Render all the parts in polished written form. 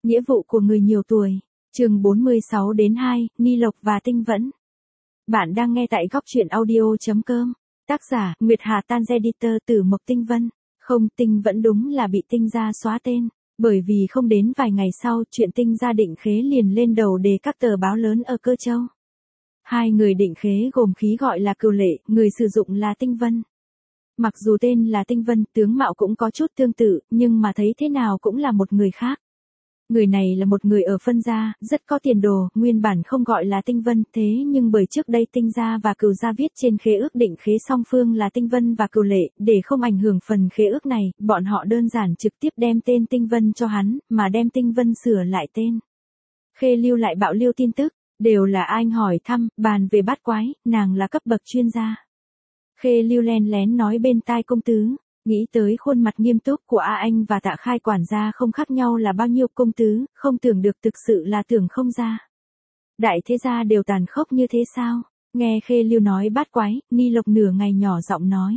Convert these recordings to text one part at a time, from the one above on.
Nghĩa vụ của người nhiều tuổi. Chương 46 đến 2, Ni Lộc và Tinh Vẫn. Bạn đang nghe tại góc truyện audio.com. Tác giả: Nguyệt Hà Tan Editor. Tử Mộc. Tinh Vân. Không, Tinh Vẫn đúng là bị Tinh gia xóa tên, bởi vì không đến vài ngày sau, chuyện Tinh gia Định Khế liền lên đầu đề các tờ báo lớn ở Cơ Châu. Hai người Định Khế gồm khí gọi là Cửu Lệ, người sử dụng là Tinh Vân. Mặc dù tên là Tinh Vân, tướng mạo cũng có chút tương tự, nhưng mà thấy thế nào cũng là một người khác. Người này là một người ở Phân gia, rất có tiền đồ, nguyên bản không gọi là Tinh Vân, thế nhưng bởi trước đây Tinh gia và Cửu gia viết trên khế ước định khế song phương là Tinh Vân và Cửu Lệ, để không ảnh hưởng phần khế ước này, bọn họ đơn giản trực tiếp đem tên Tinh Vân cho hắn, mà đem Tinh Vân sửa lại tên. Khê Lưu lại bạo lưu tin tức, đều là anh hỏi thăm, bàn về bát quái, nàng là cấp bậc chuyên gia. Khê Lưu len lén nói bên tai công tứ. Nghĩ tới khuôn mặt nghiêm túc của A Anh và Tạ Khai quản gia không khác nhau là bao nhiêu, công tứ, không tưởng được, thực sự là tưởng không ra. Đại thế gia đều tàn khốc như thế sao? Nghe Khê Lưu nói bát quái, Ni Lộc nửa ngày nhỏ giọng nói.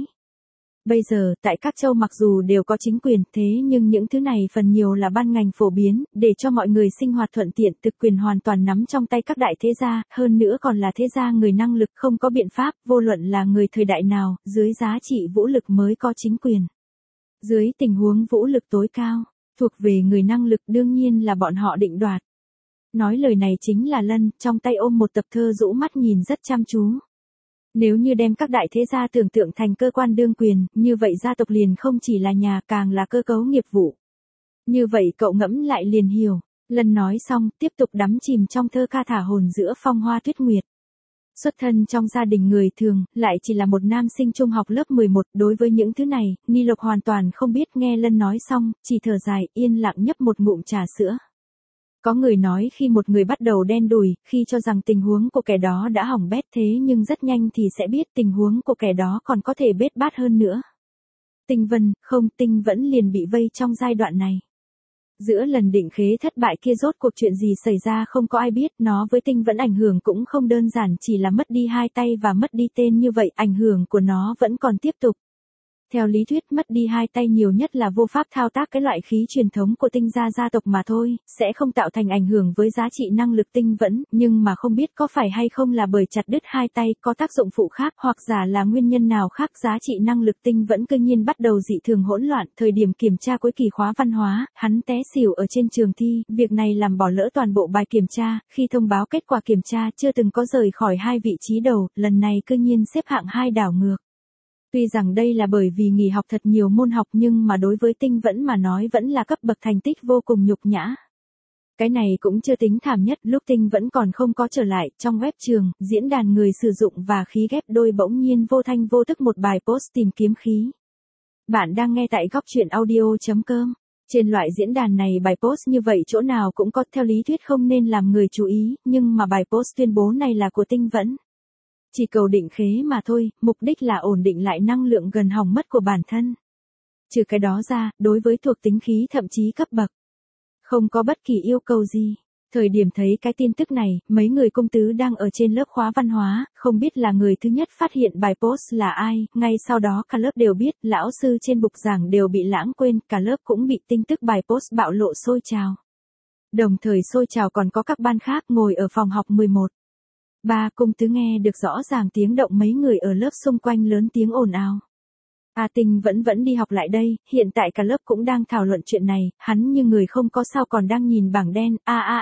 Bây giờ, tại các châu mặc dù đều có chính quyền, thế nhưng những thứ này phần nhiều là ban ngành phổ biến, để cho mọi người sinh hoạt thuận tiện, thực quyền hoàn toàn nắm trong tay các đại thế gia, hơn nữa còn là thế gia người năng lực, không có biện pháp, vô luận là người thời đại nào, dưới giá trị vũ lực mới có chính quyền. Dưới tình huống vũ lực tối cao, thuộc về người năng lực đương nhiên là bọn họ định đoạt. Nói lời này chính là Lân, trong tay ôm một tập thơ rũ mắt nhìn rất chăm chú. Nếu như đem các đại thế gia tưởng tượng thành cơ quan đương quyền, như vậy gia tộc liền không chỉ là nhà, càng là cơ cấu nghiệp vụ. Như vậy cậu ngẫm lại liền hiểu. Lần nói xong, tiếp tục đắm chìm trong thơ ca thả hồn giữa phong hoa tuyết nguyệt. Xuất thân trong gia đình người thường, lại chỉ là một nam sinh trung học lớp 11, đối với những thứ này, Ni Lộc hoàn toàn không biết. Nghe Lân nói xong, chỉ thở dài, yên lặng nhấp một ngụm trà sữa. Có người nói khi một người bắt đầu đen đủi, khi cho rằng tình huống của kẻ đó đã hỏng bét, thế nhưng rất nhanh thì sẽ biết tình huống của kẻ đó còn có thể bết bát hơn nữa. Tinh Vân, không, Tinh Vẫn liền bị vây trong giai đoạn này. Giữa lần định khế thất bại kia rốt cuộc chuyện gì xảy ra không có ai biết, nó với Tinh Vẫn ảnh hưởng cũng không đơn giản chỉ là mất đi hai tay và mất đi tên như vậy, ảnh hưởng của nó vẫn còn tiếp tục. Theo lý thuyết mất đi hai tay nhiều nhất là vô pháp thao tác cái loại khí truyền thống của Tinh gia tộc mà thôi, sẽ không tạo thành ảnh hưởng với giá trị năng lực Tinh Vẫn, nhưng mà không biết có phải hay không là bởi chặt đứt hai tay có tác dụng phụ khác hoặc giả là nguyên nhân nào khác, giá trị năng lực Tinh Vẫn cư nhiên bắt đầu dị thường hỗn loạn. Thời điểm kiểm tra cuối kỳ khóa văn hóa, hắn té xỉu ở trên trường thi, việc này làm bỏ lỡ toàn bộ bài kiểm tra, khi thông báo kết quả kiểm tra chưa từng có rời khỏi hai vị trí đầu, lần này cư nhiên xếp hạng 2 đảo ngược. Tuy rằng đây là bởi vì nghỉ học thật nhiều môn học, nhưng mà đối với Tinh Vẫn mà nói vẫn là cấp bậc thành tích vô cùng nhục nhã. Cái này cũng chưa tính thảm nhất, lúc Tinh Vẫn còn không có trở lại, trong web trường, diễn đàn người sử dụng và khí ghép đôi bỗng nhiên vô thanh vô tức một bài post tìm kiếm khí. Bạn đang nghe tại góc truyện audio.com. Trên loại diễn đàn này bài post như vậy chỗ nào cũng có, theo lý thuyết không nên làm người chú ý, nhưng mà bài post tuyên bố này là của Tinh Vẫn. Chỉ cầu định khế mà thôi, mục đích là ổn định lại năng lượng gần hỏng mất của bản thân. Trừ cái đó ra, đối với thuộc tính khí thậm chí cấp bậc, không có bất kỳ yêu cầu gì. Thời điểm thấy cái tin tức này, mấy người công tứ đang ở trên lớp khóa văn hóa, không biết là người thứ nhất phát hiện bài post là ai, ngay sau đó cả lớp đều biết, lão sư trên bục giảng đều bị lãng quên, cả lớp cũng bị tin tức bài post bạo lộ sôi trào. Đồng thời sôi trào còn có các ban khác ngồi ở phòng học 11. Công tứ nghe được rõ ràng tiếng động mấy người ở lớp xung quanh lớn tiếng ồn ào. Tinh vẫn đi học lại đây, hiện tại cả lớp cũng đang thảo luận chuyện này, hắn như người không có sao còn đang nhìn bảng đen,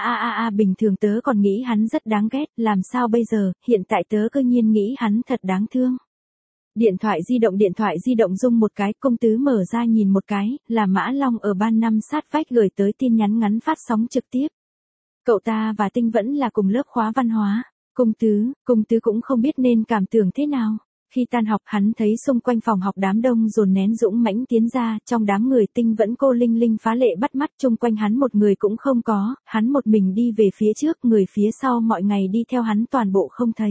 bình thường tớ còn nghĩ hắn rất đáng ghét, làm sao bây giờ, hiện tại tớ cư nhiên nghĩ hắn thật đáng thương. Điện thoại di động rung một cái, công tứ mở ra nhìn một cái, là Mã Long ở ban 5 sát vách gửi tới tin nhắn ngắn phát sóng trực tiếp. Cậu ta và Tinh Vẫn là cùng lớp khóa văn hóa. Công tứ cũng không biết nên cảm tưởng thế nào. Khi tan học hắn thấy xung quanh phòng học đám đông dồn nén dũng mãnh tiến ra, trong đám người Tinh Vẫn cô Linh Linh phá lệ bắt mắt, chung quanh hắn một người cũng không có, hắn một mình đi về phía trước, người phía sau mọi ngày đi theo hắn toàn bộ không thấy.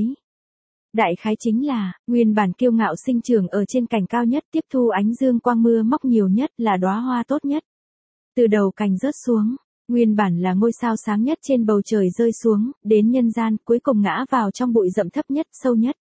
Đại khái chính là, nguyên bản kiêu ngạo sinh trưởng ở trên cành cao nhất, tiếp thu ánh dương quang mưa móc nhiều nhất, là đóa hoa tốt nhất. Từ đầu cành rớt xuống. Nguyên bản là ngôi sao sáng nhất trên bầu trời rơi xuống, đến nhân gian, cuối cùng ngã vào trong bụi rậm thấp nhất, sâu nhất.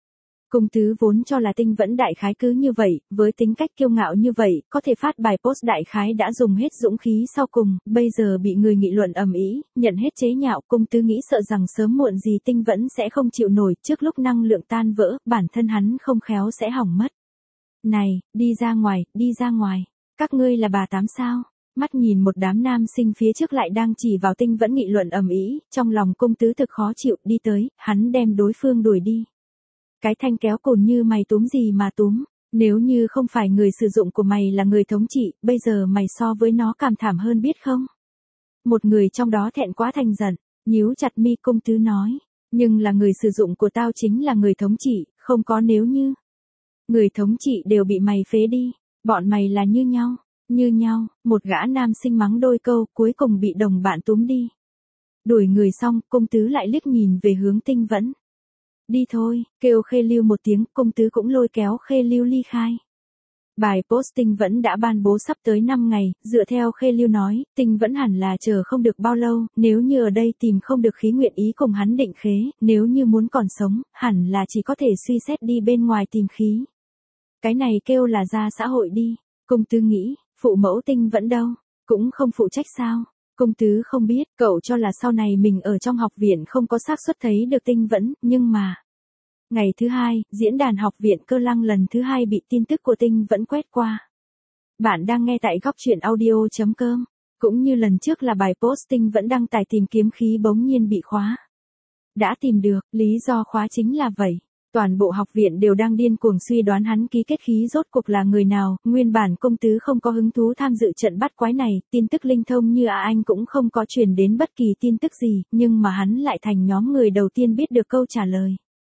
Công tứ vốn cho là Tinh Vẫn đại khái cứ như vậy, với tính cách kiêu ngạo như vậy, có thể phát bài post đại khái đã dùng hết dũng khí sau cùng, bây giờ bị người nghị luận ầm ĩ, nhận hết chế nhạo, công tứ nghĩ sợ rằng sớm muộn gì Tinh Vẫn sẽ không chịu nổi, trước lúc năng lượng tan vỡ, bản thân hắn không khéo sẽ hỏng mất. Này, đi ra ngoài, đi ra ngoài. Các ngươi là bà tám sao? Mắt nhìn một đám nam sinh phía trước lại đang chỉ vào Tinh Vẫn nghị luận ầm ĩ, trong lòng công tứ thực khó chịu, đi tới, hắn đem đối phương đuổi đi. Cái thanh kéo cồn như mày túm gì mà túm, nếu như không phải người sử dụng của mày là người thống trị, bây giờ mày so với nó cảm thảm hơn biết không? Một người trong đó thẹn quá thành giận, nhíu chặt mi, công tứ nói, nhưng là người sử dụng của tao chính là người thống trị, không có nếu như. Người thống trị đều bị mày phế đi, bọn mày là như nhau, một gã nam sinh mắng đôi câu, cuối cùng bị đồng bạn túm đi. Đuổi người xong, công tứ lại liếc nhìn về hướng Tinh Vẫn. Đi thôi, kêu Khê Lưu một tiếng, công tứ cũng lôi kéo Khê Lưu ly khai. Bài post Tinh Vẫn đã ban bố sắp tới 5 ngày, dựa theo Khê Lưu nói, Tinh Vẫn hẳn là chờ không được bao lâu, nếu như ở đây tìm không được khí nguyện ý cùng hắn định khế, nếu như muốn còn sống, hẳn là chỉ có thể suy xét đi bên ngoài tìm khí. Cái này kêu là ra xã hội đi, công tứ nghĩ, phụ mẫu Tinh Vẫn đâu, cũng không phụ trách sao. Công tứ không biết, cậu cho là sau này mình ở trong học viện không có xác suất thấy được Tinh Vẫn, nhưng mà. Ngày thứ hai, diễn đàn học viện Cơ Lăng lần thứ hai bị tin tức của Tinh Vẫn quét qua. Bạn đang nghe tại góc truyện audio.com, cũng như lần trước là bài post Tinh Vẫn đăng tải tìm kiếm khí bỗng nhiên bị khóa. Đã tìm được, lý do khóa chính là vậy. Toàn bộ học viện đều đang điên cuồng suy đoán hắn ký kết khí rốt cuộc là người nào, nguyên bản công tứ không có hứng thú tham dự trận bắt quái này, tin tức linh thông như anh cũng không có truyền đến bất kỳ tin tức gì, nhưng mà hắn lại thành nhóm người đầu tiên biết được câu trả lời.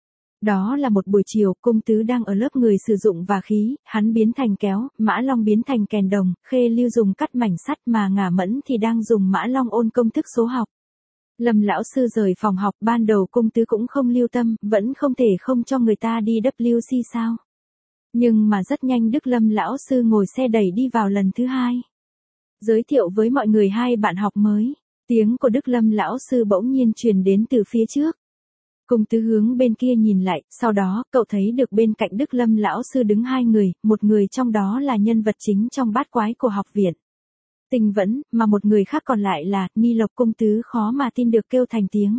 Đó là một buổi chiều, công tứ đang ở lớp người sử dụng và khí, hắn biến thành kéo, Mã Long biến thành kèn đồng, Khê Lưu dùng cắt mảnh sắt mà Ngả Mẫn thì đang dùng Mã Long ôn công thức số học. Lâm lão sư rời phòng học, ban đầu công tứ cũng không lưu tâm, vẫn không thể không cho người ta đi WC sao. Nhưng mà rất nhanh Đức Lâm lão sư ngồi xe đẩy đi vào lần thứ hai. Giới thiệu với mọi người hai bạn học mới, tiếng của Đức Lâm lão sư bỗng nhiên truyền đến từ phía trước. Công tứ hướng bên kia nhìn lại, sau đó cậu thấy được bên cạnh Đức Lâm lão sư đứng hai người, một người trong đó là nhân vật chính trong bát quái của học viện. Tinh Vẫn, mà một người khác còn lại là, Ni Lộc. Công tứ khó mà tin được kêu thành tiếng.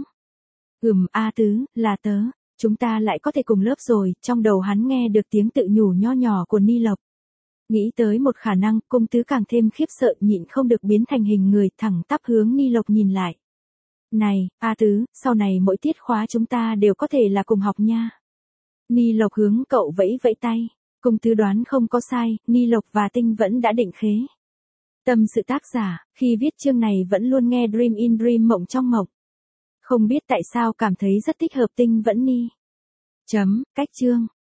A tứ, là tớ, chúng ta lại có thể cùng lớp rồi, trong đầu hắn nghe được tiếng tự nhủ nho nhỏ của Ni Lộc. Nghĩ tới một khả năng, công tứ càng thêm khiếp sợ nhịn không được biến thành hình người thẳng tắp hướng Ni Lộc nhìn lại. Này, A tứ, sau này mỗi tiết khóa chúng ta đều có thể là cùng học nha. Ni Lộc hướng cậu vẫy vẫy tay, công tứ đoán không có sai, Ni Lộc và Tinh Vẫn đã định khế. Tâm sự tác giả, khi viết chương này vẫn luôn nghe Dream in Dream mộng trong mộng. Không biết tại sao cảm thấy rất thích hợp Tinh Vẫn Ni. Cách chương.